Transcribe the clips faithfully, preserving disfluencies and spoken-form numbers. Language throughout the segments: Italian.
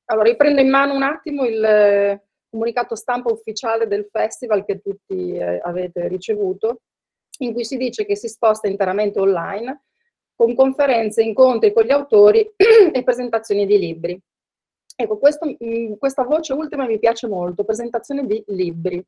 Allora, riprendo in mano un attimo il eh, comunicato stampa ufficiale del festival che tutti eh, avete ricevuto, in cui si dice che si sposta interamente online con conferenze, incontri con gli autori e presentazioni di libri. Ecco, questo, mh, questa voce ultima mi piace molto, presentazione di libri.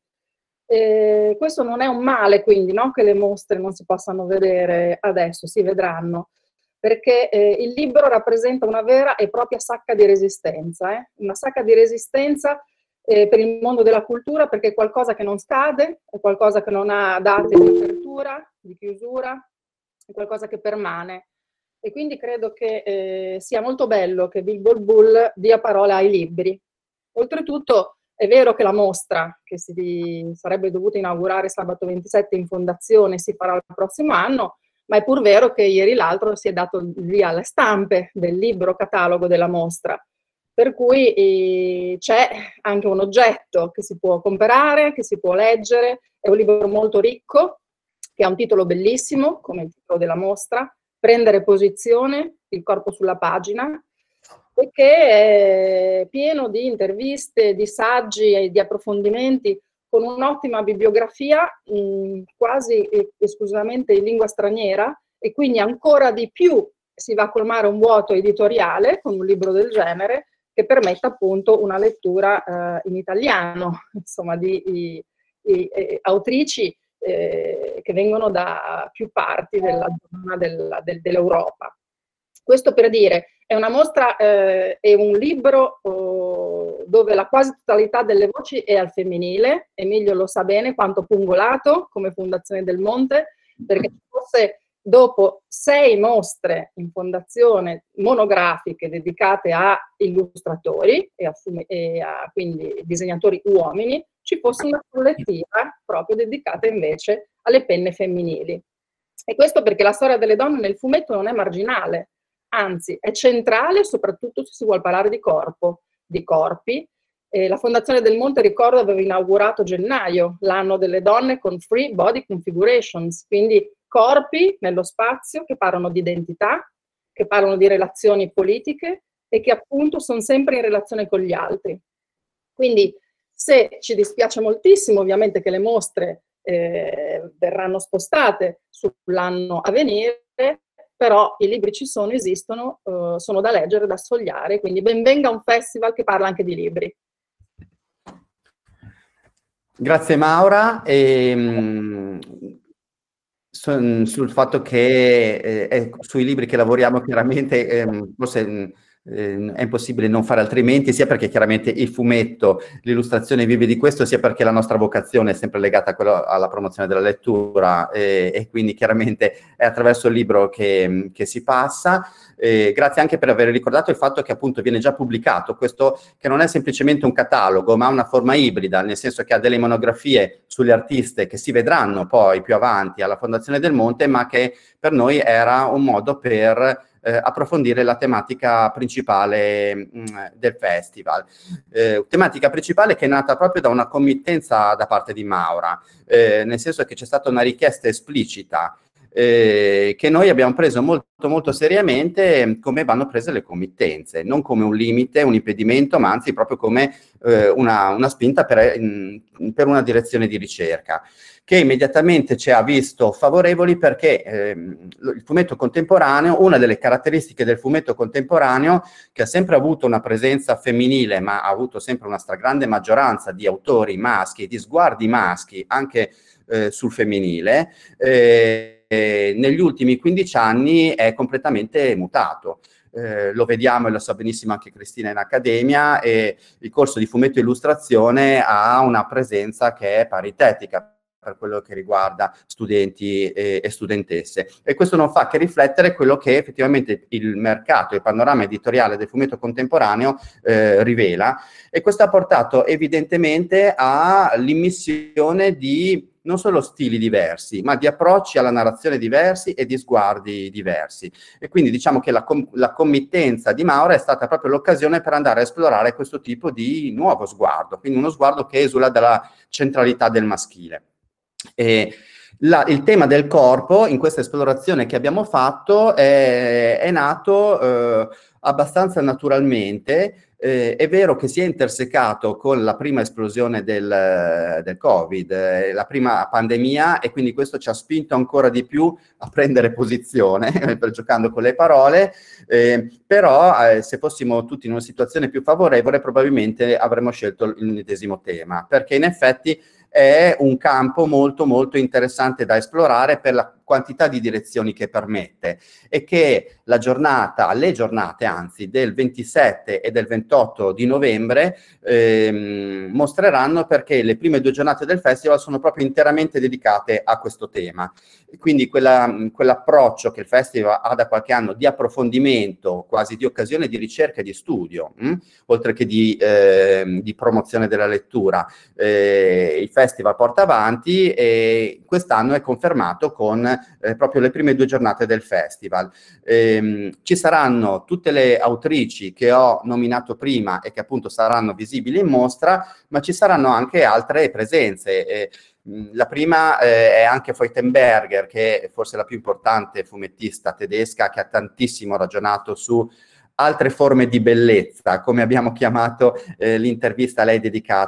Eh, questo non è un male, quindi, no? Che le mostre non si possano vedere adesso, si vedranno, perché eh, il libro rappresenta una vera e propria sacca di resistenza, eh? Una sacca di resistenza eh, per il mondo della cultura, perché è qualcosa che non scade, è qualcosa che non ha date di apertura, di chiusura, è qualcosa che permane. E quindi credo che eh, sia molto bello che Bilbo il Bull dia parola ai libri. Oltretutto è vero che la mostra, che si sarebbe dovuta inaugurare sabato ventisette in Fondazione, si farà il prossimo anno, ma è pur vero che ieri l'altro si è dato il via alle stampe del libro catalogo della mostra, per cui eh, c'è anche un oggetto che si può comprare, che si può leggere, è un libro molto ricco, che ha un titolo bellissimo, come il titolo della mostra, Prendere posizione, il corpo sulla pagina, e che è pieno di interviste, di saggi e di approfondimenti, con un'ottima bibliografia mh, quasi esclusivamente in lingua straniera, e quindi ancora di più si va a colmare un vuoto editoriale con un libro del genere che permetta appunto una lettura eh, in italiano, insomma, di, di, di eh, autrici eh, che vengono da più parti della zona della, del, dell'Europa. Questo per dire, è una mostra, eh, è un libro oh, dove la quasi totalità delle voci è al femminile. Emilio lo sa bene quanto pungolato come Fondazione del Monte, perché forse dopo sei mostre in fondazione monografiche dedicate a illustratori e a, e a quindi disegnatori uomini, ci fosse una collettiva proprio dedicata invece alle penne femminili. E questo perché la storia delle donne nel fumetto non è marginale, anzi è centrale, soprattutto se si vuole parlare di corpo, di corpi. Eh, la Fondazione del Monte, ricordo, aveva inaugurato a gennaio l'anno delle donne con Free Body Configurations, quindi corpi nello spazio che parlano di identità, che parlano di relazioni politiche e che appunto sono sempre in relazione con gli altri. Quindi se ci dispiace moltissimo ovviamente che le mostre eh, verranno spostate sull'anno a venire, però i libri ci sono, esistono, eh, sono da leggere, da sfogliare, quindi ben venga un festival che parla anche di libri. Grazie Maura. E, mh, su, sul fatto che eh, è sui libri che lavoriamo chiaramente, eh, forse mh, eh, è impossibile non fare altrimenti, sia perché chiaramente il fumetto, l'illustrazione vive di questo, sia perché la nostra vocazione è sempre legata a quello, alla promozione della lettura eh, e quindi chiaramente è attraverso il libro che, che si passa. Eh, grazie anche per aver ricordato il fatto che appunto viene già pubblicato questo, che non è semplicemente un catalogo ma una forma ibrida, nel senso che ha delle monografie sulle artiste che si vedranno poi più avanti alla Fondazione del Monte, ma che per noi era un modo per Eh, approfondire la tematica principale mh, del festival. Eh, tematica principale che è nata proprio da una committenza da parte di Maura, eh, nel senso che c'è stata una richiesta esplicita eh, che noi abbiamo preso molto molto seriamente, come vanno prese le committenze, non come un limite, un impedimento, ma anzi proprio come eh, una, una spinta per, in, per una direzione di ricerca, che immediatamente ci ha visto favorevoli perché eh, il fumetto contemporaneo, una delle caratteristiche del fumetto contemporaneo, che ha sempre avuto una presenza femminile, ma ha avuto sempre una stragrande maggioranza di autori maschi, di sguardi maschi, anche eh, sul femminile, eh, eh, negli ultimi quindici anni è completamente mutato. Eh, lo vediamo e lo sa benissimo anche Cristina in accademia, e il corso di fumetto e illustrazione ha una presenza che è paritetica per quello che riguarda studenti e, e studentesse, e questo non fa che riflettere quello che effettivamente il mercato, il panorama editoriale del fumetto contemporaneo eh, rivela, e questo ha portato evidentemente all'immissione di non solo stili diversi, ma di approcci alla narrazione diversi e di sguardi diversi. E quindi diciamo che la, com- la committenza di Maura è stata proprio l'occasione per andare a esplorare questo tipo di nuovo sguardo, quindi uno sguardo che esula dalla centralità del maschile. E la, il tema del corpo in questa esplorazione che abbiamo fatto è, è nato eh, abbastanza naturalmente. Eh, è vero che si è intersecato con la prima esplosione del, del Covid, eh, la prima pandemia, e quindi questo ci ha spinto ancora di più a prendere posizione, per giocando con le parole, eh, però eh, se fossimo tutti in una situazione più favorevole probabilmente avremmo scelto il medesimo tema, perché in effetti è un campo molto molto interessante da esplorare per la quantità di direzioni che permette, e che la giornata, le giornate anzi del ventisette e del ventotto di novembre ehm, mostreranno, perché le prime due giornate del festival sono proprio interamente dedicate a questo tema. Quindi quella, quell'approccio che il festival ha da qualche anno di approfondimento, quasi di occasione di ricerca e di studio, mh? oltre che di, eh, di promozione della lettura, eh, il festival porta avanti, e quest'anno è confermato con eh, proprio le prime due giornate del festival. Eh, ci saranno tutte le autrici che ho nominato prima e che appunto saranno visibili in mostra, ma ci saranno anche altre presenze. Eh, La prima eh, è Anke Feuchtenberger, che è forse la più importante fumettista tedesca, che ha tantissimo ragionato su altre forme di bellezza, come abbiamo chiamato eh, l'intervista a lei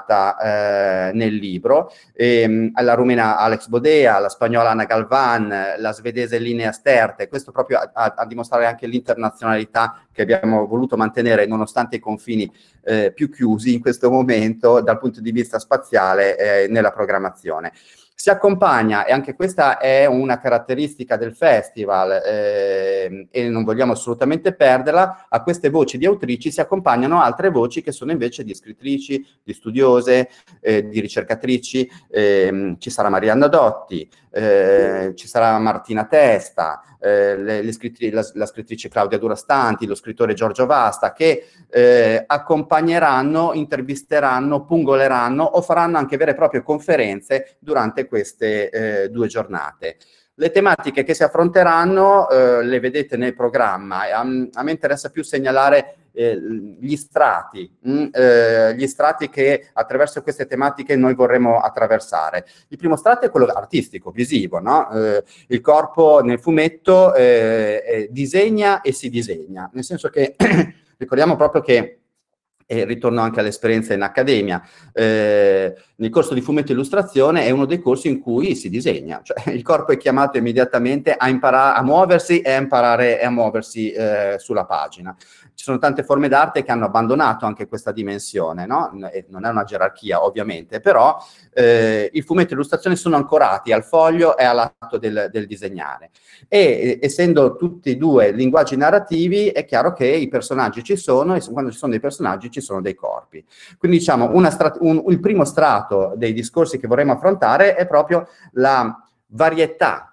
dedicata eh, nel libro. E, alla rumena Alex Bodea, la spagnola Ana Galvan, la svedese Linnea Sterte, questo proprio a, a, a dimostrare anche l'internazionalità che abbiamo voluto mantenere nonostante i confini eh, più chiusi in questo momento dal punto di vista spaziale eh, nella programmazione. Si accompagna, e anche questa è una caratteristica del festival eh, e non vogliamo assolutamente perderla, a queste voci di autrici si accompagnano altre voci che sono invece di scrittrici, di studiose, eh, di ricercatrici. Eh, ci sarà Marianna Dotti, eh, ci sarà Martina Testa, eh, le, le scrittri- la, la scrittrice Claudia Durastanti, lo scrittore Giorgio Vasta, che eh, accompagneranno, intervisteranno, pungoleranno o faranno anche vere e proprie conferenze durante queste eh, due giornate. Le tematiche che si affronteranno eh, le vedete nel programma. A, a me interessa più segnalare eh, gli strati, mh, eh, gli strati che attraverso queste tematiche noi vorremmo attraversare. Il primo strato è quello artistico, visivo, no? Eh, il corpo nel fumetto eh, eh, disegna e si disegna, nel senso che ricordiamo proprio che, e ritorno anche all'esperienza in accademia, eh, nel corso di fumetto e illustrazione è uno dei corsi in cui si disegna, cioè il corpo è chiamato immediatamente a imparare a muoversi e a imparare e a muoversi eh, sulla pagina. Ci sono tante forme d'arte che hanno abbandonato anche questa dimensione, no? E non è una gerarchia ovviamente, però eh, il fumetto e l'illustrazione sono ancorati al foglio e all'atto del, del disegnare. E essendo tutti e due linguaggi narrativi, è chiaro che i personaggi ci sono, e quando ci sono dei personaggi ci sono dei corpi. Quindi diciamo una strat- un, il primo strato dei discorsi che vorremmo affrontare è proprio la varietà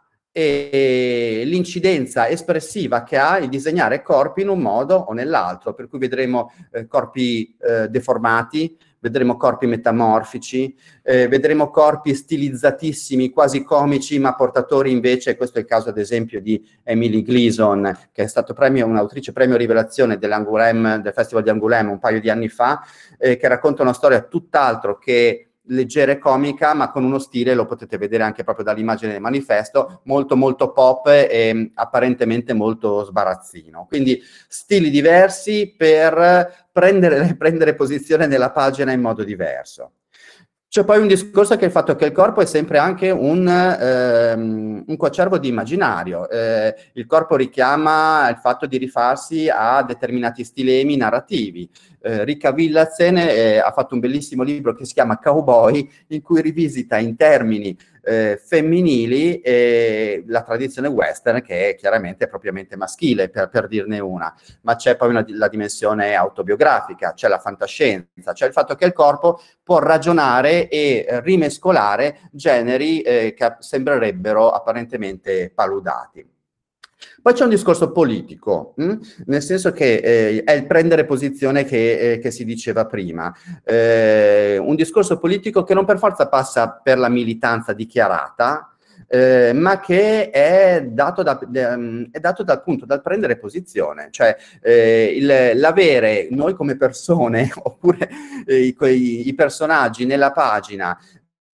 e l'incidenza espressiva che ha il disegnare corpi in un modo o nell'altro, per cui vedremo eh, corpi eh, deformati, vedremo corpi metamorfici, eh, vedremo corpi stilizzatissimi, quasi comici, ma portatori invece, questo è il caso ad esempio di Emily Gleason, che è stato premio, un'autrice premio rivelazione dell'Angoulême, del Festival di Angoulême un paio di anni fa, eh, che racconta una storia tutt'altro che leggera e comica, ma con uno stile, lo potete vedere anche proprio dall'immagine del manifesto, molto molto pop e apparentemente molto sbarazzino. Quindi stili diversi per prendere, prendere posizione nella pagina in modo diverso. C'è poi un discorso che è il fatto che il corpo è sempre anche un, ehm, un coacervo di immaginario. Eh, il corpo richiama il fatto di rifarsi a determinati stilemi narrativi. Eh, Ricca Villadsen eh, ha fatto un bellissimo libro che si chiama Cowboy, in cui rivisita in termini eh, femminili eh, la tradizione western, che è chiaramente propriamente maschile, per, per dirne una. Ma c'è poi una, la dimensione autobiografica, c'è la fantascienza, c'è il fatto che il corpo può ragionare e eh, rimescolare generi eh, che sembrerebbero apparentemente paludati. Poi c'è un discorso politico, mh? Nel senso che eh, è il prendere posizione che, eh, che si diceva prima. Eh, un discorso politico che non per forza passa per la militanza dichiarata, eh, ma che è dato, da, de, è dato dal punto, dal prendere posizione. Cioè eh, il, l'avere noi come persone, oppure eh, i, i personaggi nella pagina,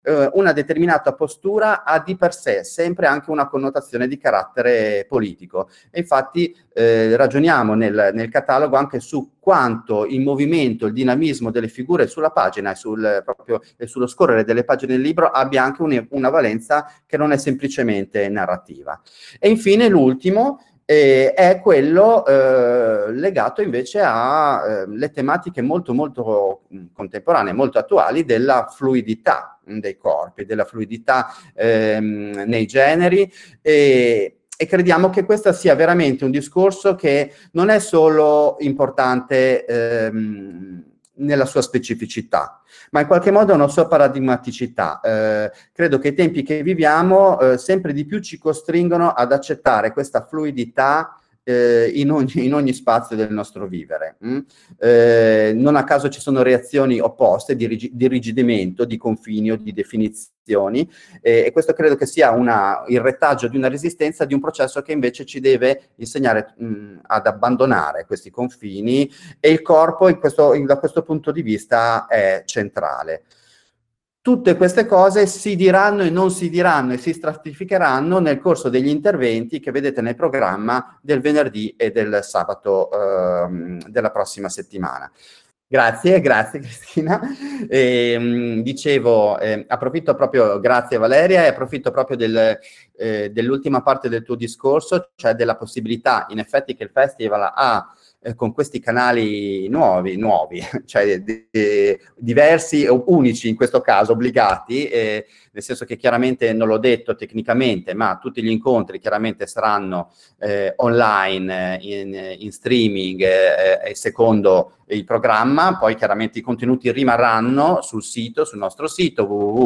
eh, una determinata postura ha di per sé sempre anche una connotazione di carattere politico. E infatti eh, ragioniamo nel, nel catalogo anche su quanto il movimento, il dinamismo delle figure sulla pagina e, sul, proprio, e sullo scorrere delle pagine del libro abbia anche un, una valenza che non è semplicemente narrativa. E infine l'ultimo eh, è quello eh, legato invece alle eh, tematiche molto molto contemporanee, molto attuali della fluidità dei corpi, della fluidità ehm, nei generi, e, e crediamo che questo sia veramente un discorso che non è solo importante ehm, nella sua specificità, ma in qualche modo una sua paradigmaticità. Eh, credo che i tempi che viviamo eh, sempre di più ci costringono ad accettare questa fluidità eh, in, ogni, in ogni spazio del nostro vivere. Mm? Eh, non a caso ci sono reazioni opposte di, rig- di rigidimento, di confini o di definizioni, eh, e questo credo che sia una, il retaggio di una resistenza di un processo che invece ci deve insegnare mh, ad abbandonare questi confini, e il corpo in questo, in, da questo punto di vista è centrale. Tutte queste cose si diranno e non si diranno e si stratificheranno nel corso degli interventi che vedete nel programma del venerdì e del sabato eh, della prossima settimana. Grazie, grazie Cristina. E, mh, dicevo, eh, approfitto proprio, grazie Valeria, e approfitto proprio del, eh, dell'ultima parte del tuo discorso, cioè della possibilità, in effetti, che il festival ha eh, con questi canali nuovi, nuovi, cioè di, di, diversi, unici in questo caso, obbligati, eh, nel senso che chiaramente non l'ho detto tecnicamente, ma tutti gli incontri chiaramente saranno eh, online, in, in streaming eh, e secondo il programma. Poi chiaramente i contenuti rimarranno sul sito, sul nostro sito w w w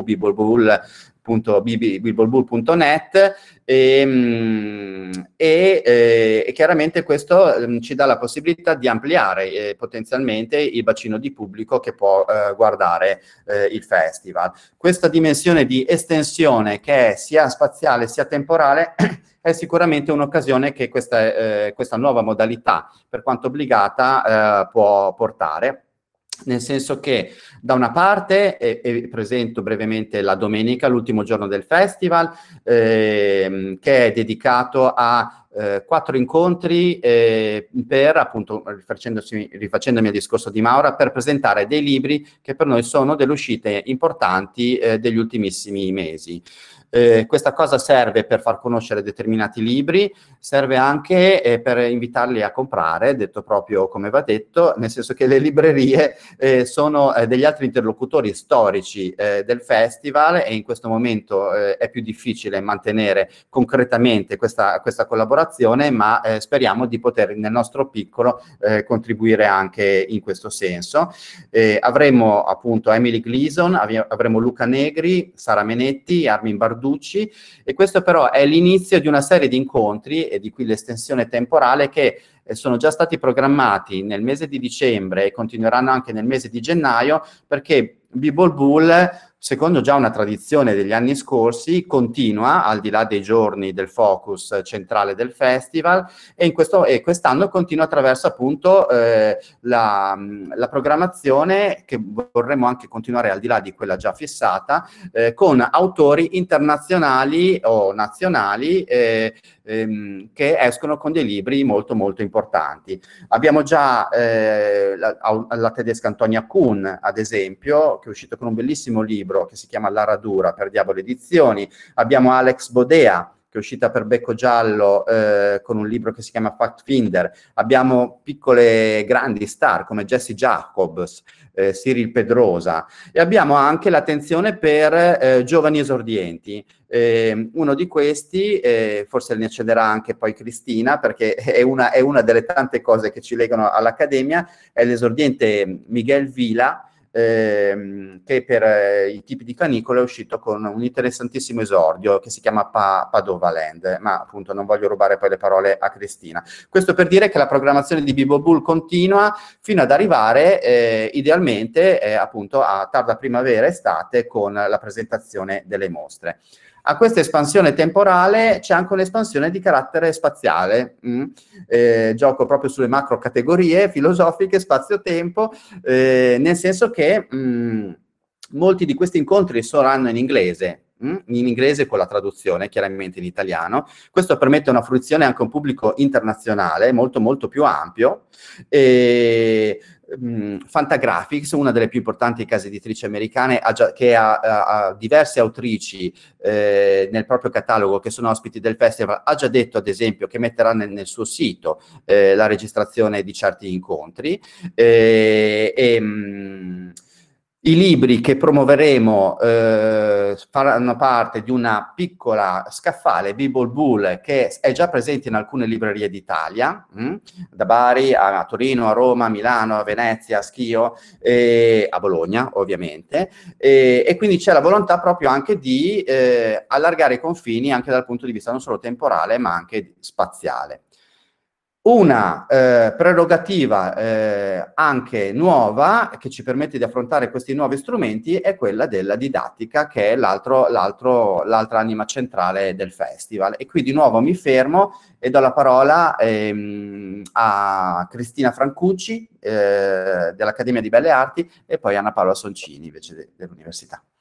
punto bibolbull punto net, e, e, e chiaramente questo um, ci dà la possibilità di ampliare eh, potenzialmente il bacino di pubblico che può eh, guardare eh, il festival. Questa dimensione di estensione, che è sia spaziale sia temporale, è sicuramente un'occasione che questa, eh, questa nuova modalità, per quanto obbligata, eh, può portare. Nel senso che da una parte eh, eh, presento brevemente la domenica, l'ultimo giorno del festival, eh, che è dedicato a eh, quattro incontri eh, per, appunto, rifacendomi al discorso di Maura, per presentare dei libri che per noi sono delle uscite importanti eh, degli ultimissimi mesi. Eh, questa cosa serve per far conoscere determinati libri, serve anche eh, per invitarli a comprare, detto proprio come va detto, nel senso che le librerie eh, sono eh, degli altri interlocutori storici eh, del festival, e in questo momento eh, è più difficile mantenere concretamente questa, questa collaborazione, ma eh, speriamo di poter nel nostro piccolo eh, contribuire anche in questo senso. Eh, avremo appunto Emily Gleason, avremo Luca Negri, Sara Menetti, Armin Barducci, e questo però è l'inizio di una serie di incontri, e di qui l'estensione temporale, che eh, sono già stati programmati nel mese di dicembre e continueranno anche nel mese di gennaio, perché Bibolbull, secondo già una tradizione degli anni scorsi, continua al di là dei giorni del focus centrale del festival, e, in questo, e quest'anno continua attraverso appunto eh, la, la programmazione, che vorremmo anche continuare al di là di quella già fissata, eh, con autori internazionali o nazionali eh, ehm, che escono con dei libri molto molto importanti. Abbiamo già eh, la, la tedesca Antonia Kuhn, ad esempio, che è uscito con un bellissimo libro che si chiama La Radura per Diavolo Edizioni. Abbiamo Alex Bodea, che è uscita per Becco Giallo eh, con un libro che si chiama Fact Finder. Abbiamo piccole grandi star come Jesse Jacobs, eh, Cyril Pedrosa, e abbiamo anche l'attenzione per eh, giovani esordienti. Eh, uno di questi, eh, forse ne accenderà anche poi Cristina, perché è una, è una delle tante cose che ci legano all'Accademia, è l'esordiente Miguel Vila, ehm, che per eh, i tipi di canicolo è uscito con un interessantissimo esordio che si chiama pa- Padova Land, ma appunto non voglio rubare poi le parole a Cristina. Questo per dire che la programmazione di Bibolbull continua fino ad arrivare eh, idealmente eh, appunto a tarda primavera, estate, con la presentazione delle mostre. A questa espansione temporale c'è anche un'espansione di carattere spaziale, mm? eh, gioco proprio sulle macro categorie filosofiche, spazio-tempo, eh, nel senso che mm, molti di questi incontri saranno in inglese, in inglese con la traduzione, chiaramente in italiano. Questo permette una fruizione anche a un pubblico internazionale molto molto più ampio. E, um, Fantagraphics, una delle più importanti case editrici americane, ha già, che ha, ha, ha diverse autrici eh, nel proprio catalogo che sono ospiti del festival, ha già detto ad esempio che metterà nel, nel suo sito eh, la registrazione di certi incontri. Eh, e, um, I libri che promuoveremo eh, faranno parte di una piccola scaffale, Bible Bull, che è già presente in alcune librerie d'Italia, mh? da Bari a Torino, a Roma, a Milano, a Venezia, a Schio, e a Bologna ovviamente, e, e quindi c'è la volontà proprio anche di eh, allargare i confini anche dal punto di vista non solo temporale ma anche spaziale. Una eh, prerogativa eh, anche nuova che ci permette di affrontare questi nuovi strumenti è quella della didattica, che è l'altro, l'altro, l'altra anima centrale del festival. E qui di nuovo mi fermo e do la parola ehm, a Cristina Francucci eh, dell'Accademia di Belle Arti e poi a Anna Paola Soncini invece de- dell'Università.